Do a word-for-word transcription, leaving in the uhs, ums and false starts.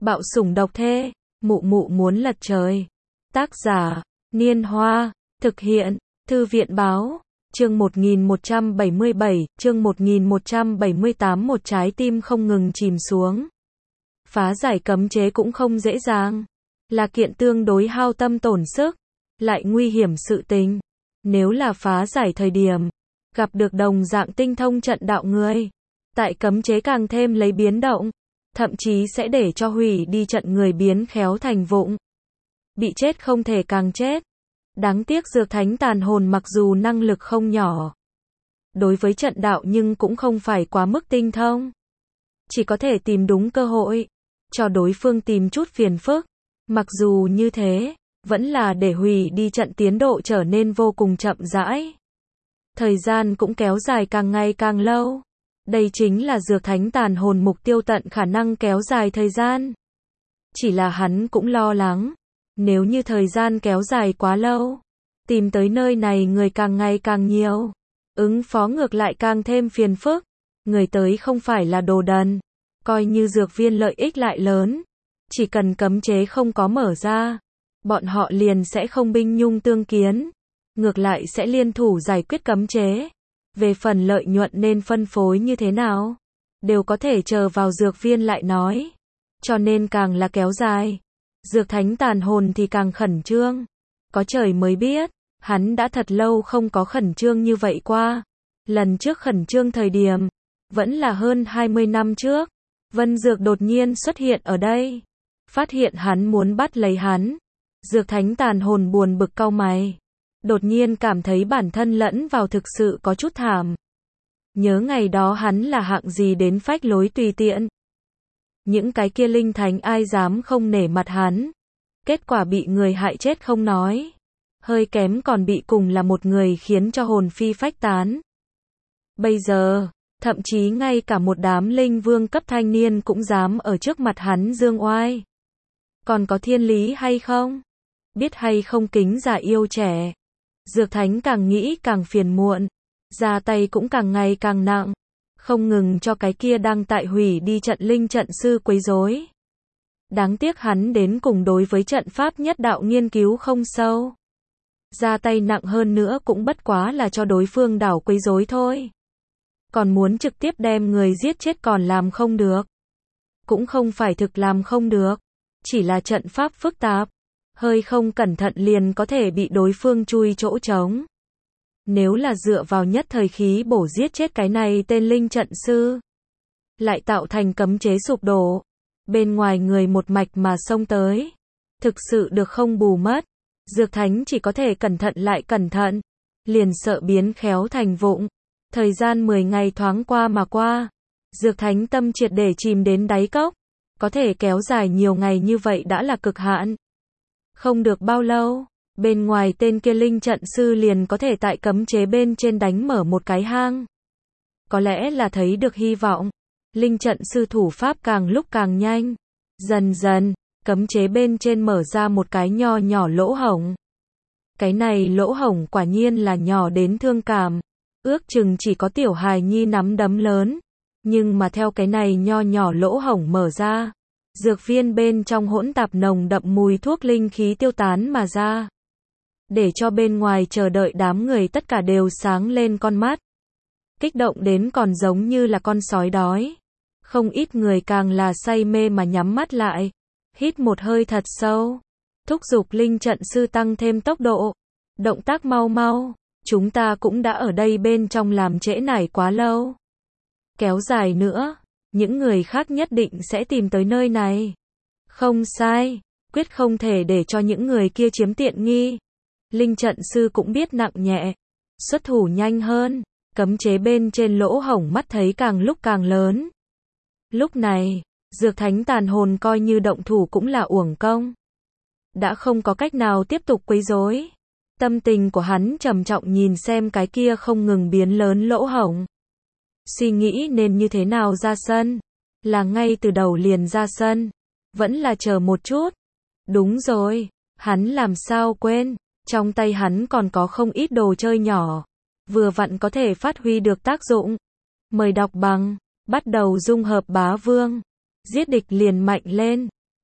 Bạo sủng độc thê, mụ mụ muốn lật trời. Tác giả, Niên Hoa, thực hiện, Thư viện báo, chương một nghìn một trăm bảy mươi bảy, chương một nghìn một trăm bảy mươi tám. Một trái tim không ngừng chìm xuống. Phá giải cấm chế cũng không dễ dàng, là kiện tương đối hao tâm tổn sức, lại nguy hiểm sự tình. Nếu là phá giải thời điểm, gặp được đồng dạng tinh thông trận đạo người, tại cấm chế càng thêm lấy biến động, thậm chí sẽ để cho hủy đi trận người biến khéo thành vụng. Bị chết không thể càng chết. Đáng tiếc Dược Thánh Tàn Hồn mặc dù năng lực không nhỏ đối với trận đạo nhưng cũng không phải quá mức tinh thông. Chỉ có thể tìm đúng cơ hội, cho đối phương tìm chút phiền phức. Mặc dù như thế, vẫn là để hủy đi trận tiến độ trở nên vô cùng chậm rãi. Thời gian cũng kéo dài càng ngày càng lâu. Đây chính là Dược Thánh Tàn Hồn mục tiêu tận khả năng kéo dài thời gian. Chỉ là hắn cũng lo lắng, nếu như thời gian kéo dài quá lâu, tìm tới nơi này người càng ngày càng nhiều, ứng phó ngược lại càng thêm phiền phức. Người tới không phải là đồ đần, coi như dược viên lợi ích lại lớn, chỉ cần cấm chế không có mở ra, bọn họ liền sẽ không binh nhung tương kiến, ngược lại sẽ liên thủ giải quyết cấm chế. Về phần lợi nhuận nên phân phối như thế nào, đều có thể chờ vào dược viên lại nói. Cho nên càng là kéo dài, Dược Thánh Tàn Hồn thì càng khẩn trương. Có trời mới biết, hắn đã thật lâu không có khẩn trương như vậy qua. Lần trước khẩn trương thời điểm, vẫn là hơn hai mươi năm trước. Vân Dược đột nhiên xuất hiện ở đây, phát hiện hắn muốn bắt lấy hắn. Dược Thánh Tàn Hồn buồn bực cau mày, đột nhiên cảm thấy bản thân lẫn vào thực sự có chút thảm. Nhớ ngày đó hắn là hạng gì đến phách lối tùy tiện. Những cái kia linh thánh ai dám không nể mặt hắn. Kết quả bị người hại chết không nói, hơi kém còn bị cùng là một người khiến cho hồn phi phách tán. Bây giờ, thậm chí ngay cả một đám linh vương cấp thanh niên cũng dám ở trước mặt hắn dương oai. Còn có thiên lý hay không? Biết hay không kính già yêu trẻ. Dược Thánh càng nghĩ càng phiền muộn, ra tay cũng càng ngày càng nặng, không ngừng cho cái kia đang tại hủy đi trận linh trận sư quấy rối. Đáng tiếc hắn đến cùng đối với trận pháp nhất đạo nghiên cứu không sâu. Ra tay nặng hơn nữa cũng bất quá là cho đối phương đảo quấy rối thôi. Còn muốn trực tiếp đem người giết chết còn làm không được. Cũng không phải thực làm không được, chỉ là trận pháp phức tạp, hơi không cẩn thận liền có thể bị đối phương chui chỗ trống. Nếu là dựa vào nhất thời khí bổ giết chết cái này tên linh trận sư, lại tạo thành cấm chế sụp đổ, bên ngoài người một mạch mà xông tới, thực sự được không bù mất. Dược Thánh chỉ có thể cẩn thận lại cẩn thận, liền sợ biến khéo thành vụng. Thời gian mười ngày thoáng qua mà qua, Dược Thánh tâm triệt để chìm đến đáy cốc, có thể kéo dài nhiều ngày như vậy đã là cực hạn. Không được bao lâu, bên ngoài tên kia linh trận sư liền có thể tại cấm chế bên trên đánh mở một cái hang. Có lẽ là thấy được hy vọng, linh trận sư thủ pháp càng lúc càng nhanh. Dần dần, cấm chế bên trên mở ra một cái nho nhỏ lỗ hổng. Cái này lỗ hổng quả nhiên là nhỏ đến thương cảm, ước chừng chỉ có tiểu hài nhi nắm đấm lớn. Nhưng mà theo cái này nho nhỏ lỗ hổng mở ra, dược viên bên trong hỗn tạp nồng đậm mùi thuốc linh khí tiêu tán mà ra, để cho bên ngoài chờ đợi đám người tất cả đều sáng lên con mắt, kích động đến còn giống như là con sói đói. Không ít người càng là say mê mà nhắm mắt lại, hít một hơi thật sâu, thúc giục linh trận sư tăng thêm tốc độ, động tác mau mau, chúng ta cũng đã ở đây bên trong làm trễ nải quá lâu. Kéo dài nữa, những người khác nhất định sẽ tìm tới nơi này. Không sai, quyết không thể để cho những người kia chiếm tiện nghi. Linh trận sư cũng biết nặng nhẹ, xuất thủ nhanh hơn, cấm chế bên trên lỗ hổng mắt thấy càng lúc càng lớn. Lúc này, Dược Thánh Tàn Hồn coi như động thủ cũng là uổng công. Đã không có cách nào tiếp tục quấy rối. Tâm tình của hắn trầm trọng nhìn xem cái kia không ngừng biến lớn lỗ hổng. Suy nghĩ nên như thế nào ra sân, là ngay từ đầu liền ra sân, vẫn là chờ một chút. Đúng rồi, hắn làm sao quên, trong tay hắn còn có không ít đồ chơi nhỏ, vừa vặn có thể phát huy được tác dụng. Mời đọc bằng, bắt đầu dung hợp bá vương, giết địch liền mạnh lên.